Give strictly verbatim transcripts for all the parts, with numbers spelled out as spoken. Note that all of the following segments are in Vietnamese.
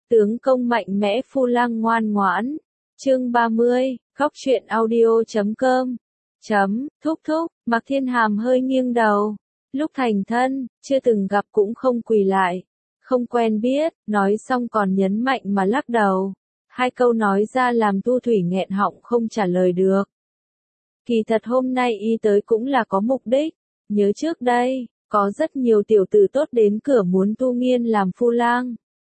Tướng công mạnh mẽ phu lang ngoan ngoãn. Chương ba mươi, góc truyện audio chấm com. Chấm, thúc thúc, Mạc Thiên Hàm hơi nghiêng đầu. Lúc thành thân, chưa từng gặp cũng không quỳ lại. Không quen biết, nói xong còn nhấn mạnh mà lắc đầu. Hai câu nói ra làm Thu Thủy nghẹn họng không trả lời được. Kỳ thật hôm nay y tới cũng là có mục đích. Nhớ trước đây, có rất nhiều tiểu tử tốt đến cửa muốn Thu Nghiên làm phu lang.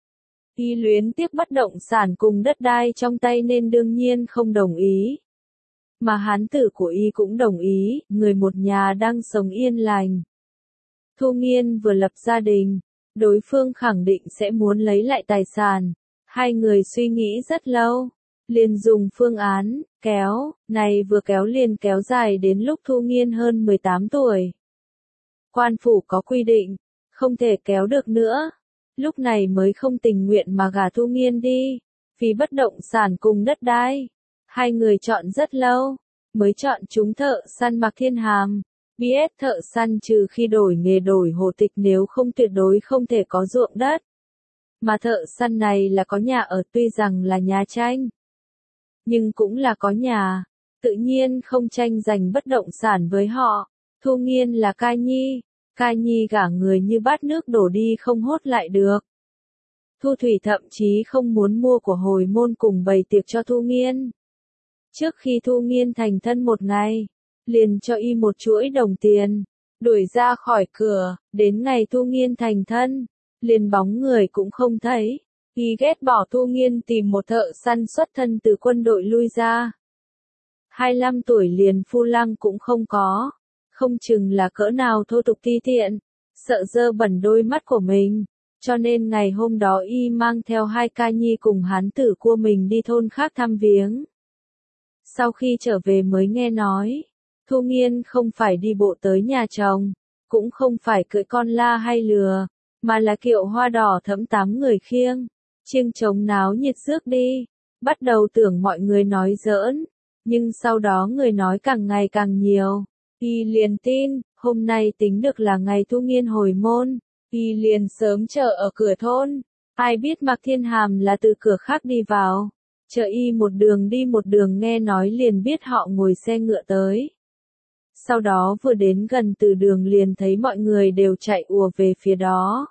Y luyến tiếc bất động sản cùng đất đai trong tay nên đương nhiên không đồng ý. Mà hán tử của y cũng đồng ý, người một nhà đang sống yên lành. Thu Nghiên vừa lập gia đình, đối phương khẳng định sẽ muốn lấy lại tài sản. Hai người suy nghĩ rất lâu, liền dùng phương án, kéo, này vừa kéo liền kéo dài đến lúc Thu Nghiên hơn mười tám tuổi. Quan phủ có quy định, không thể kéo được nữa. Lúc này mới không tình nguyện mà gả Thu Nghiên đi, vì bất động sản cùng đất đai. Hai người chọn rất lâu, mới chọn chúng thợ săn Mạc Thiên Hàm. Biết thợ săn trừ khi đổi nghề đổi hộ tịch nếu không tuyệt đối không thể có ruộng đất. Mà thợ săn này là có nhà ở tuy rằng là nhà tranh. Nhưng cũng là có nhà, tự nhiên không tranh giành bất động sản với họ. Thu Nghiên là ca nhi. Ca nhi gả người như bát nước đổ đi không hốt lại được. Thu Thủy thậm chí không muốn mua của hồi môn cùng bày tiệc cho Thu Nghiên. Trước khi Thu Nghiên thành thân một ngày, liền cho y một chuỗi đồng tiền, đuổi ra khỏi cửa, đến ngày Thu Nghiên thành thân, liền bóng người cũng không thấy. Y ghét bỏ Thu Nghiên tìm một thợ săn xuất thân từ quân đội lui ra. hai mươi lăm tuổi liền phu lang cũng không có. Không chừng là cỡ nào thô tục ti tiện, sợ dơ bẩn đôi mắt của mình, cho nên ngày hôm đó y mang theo hai ca nhi cùng hán tử của mình đi thôn khác thăm viếng. Sau khi trở về mới nghe nói, Thu Nghiên không phải đi bộ tới nhà chồng, cũng không phải cưỡi con la hay lừa, mà là kiệu hoa đỏ thẫm tám người khiêng, chiêng trống náo nhiệt rước đi. Bắt đầu tưởng mọi người nói giỡn, nhưng sau đó người nói càng ngày càng nhiều. Y liền tin, hôm nay tính được là ngày Thu Nghiên hồi môn, Y liền sớm chờ ở cửa thôn. Ai biết Mạc Thiên Hàm là từ cửa khác đi vào, chờ Y một đường đi một đường nghe nói liền biết họ ngồi xe ngựa tới. Sau đó vừa đến gần từ đường liền thấy mọi người đều chạy ùa về phía đó.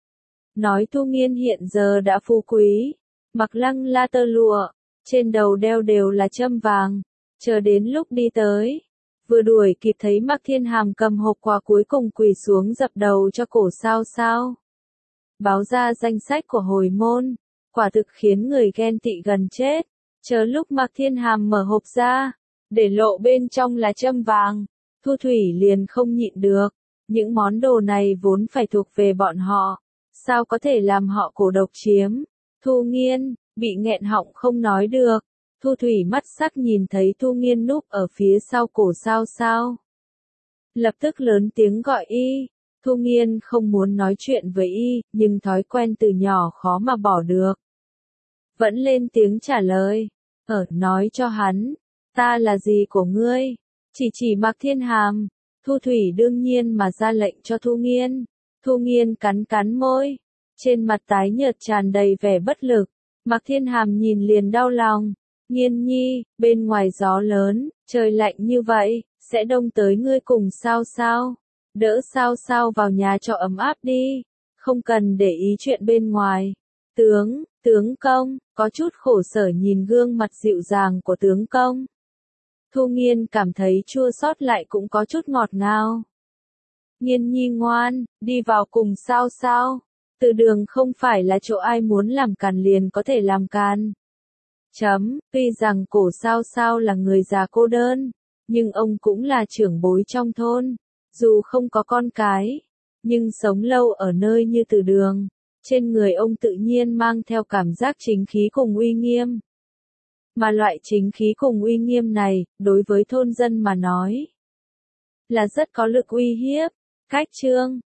Nói Thu Nghiên hiện giờ đã phú quý, mặc lăng la tơ lụa, trên đầu đeo đều là châm vàng, chờ đến lúc đi tới. Vừa đuổi kịp thấy Mạc Thiên Hàm cầm hộp quà cuối cùng quỳ xuống dập đầu cho cổ sao sao. Báo ra danh sách của hồi môn, quả thực khiến người ghen tị gần chết. Chờ lúc Mạc Thiên Hàm mở hộp ra, để lộ bên trong là châm vàng, Thu Thủy liền không nhịn được. Những món đồ này vốn phải thuộc về bọn họ, sao có thể làm họ cổ độc chiếm. Thu Nghiên, bị nghẹn họng không nói được. Thu Thủy mắt sắc nhìn thấy Thu Nghiên núp ở phía sau cổ sao sao. Lập tức lớn tiếng gọi y. Thu Nghiên không muốn nói chuyện với y, nhưng thói quen từ nhỏ khó mà bỏ được. Vẫn lên tiếng trả lời. Ở, nói cho hắn, ta là gì của ngươi? Chỉ chỉ Mạc Thiên Hàm. Thu Thủy đương nhiên mà ra lệnh cho Thu Nghiên. Thu Nghiên cắn cắn môi. Trên mặt tái nhợt tràn đầy vẻ bất lực. Mạc Thiên Hàm nhìn liền đau lòng. Nghiên nhi, bên ngoài gió lớn, trời lạnh như vậy, sẽ đông tới ngươi cùng sao sao. Đỡ sao sao vào nhà cho ấm áp đi, không cần để ý chuyện bên ngoài. Tướng, tướng công, có chút khổ sở nhìn gương mặt dịu dàng của tướng công. Thu Nghiên cảm thấy chua xót lại cũng có chút ngọt ngào. Nghiên nhi ngoan, đi vào cùng sao sao. Từ đường không phải là chỗ ai muốn làm càn liền có thể làm càn. Chấm, tuy rằng cổ sao sao là người già cô đơn, nhưng ông cũng là trưởng bối trong thôn, dù không có con cái, nhưng sống lâu ở nơi như từ đường, trên người ông tự nhiên mang theo cảm giác chính khí cùng uy nghiêm. Mà loại chính khí cùng uy nghiêm này, đối với thôn dân mà nói, là rất có lực uy hiếp. Cách chương,